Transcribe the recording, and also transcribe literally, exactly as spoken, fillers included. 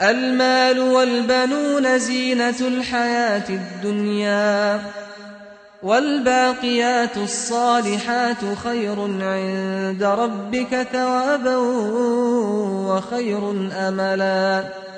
المال والبنون زينة الحياة الدنيا والباقيات الصالحات خير عند ربك ثوابا وخير أملا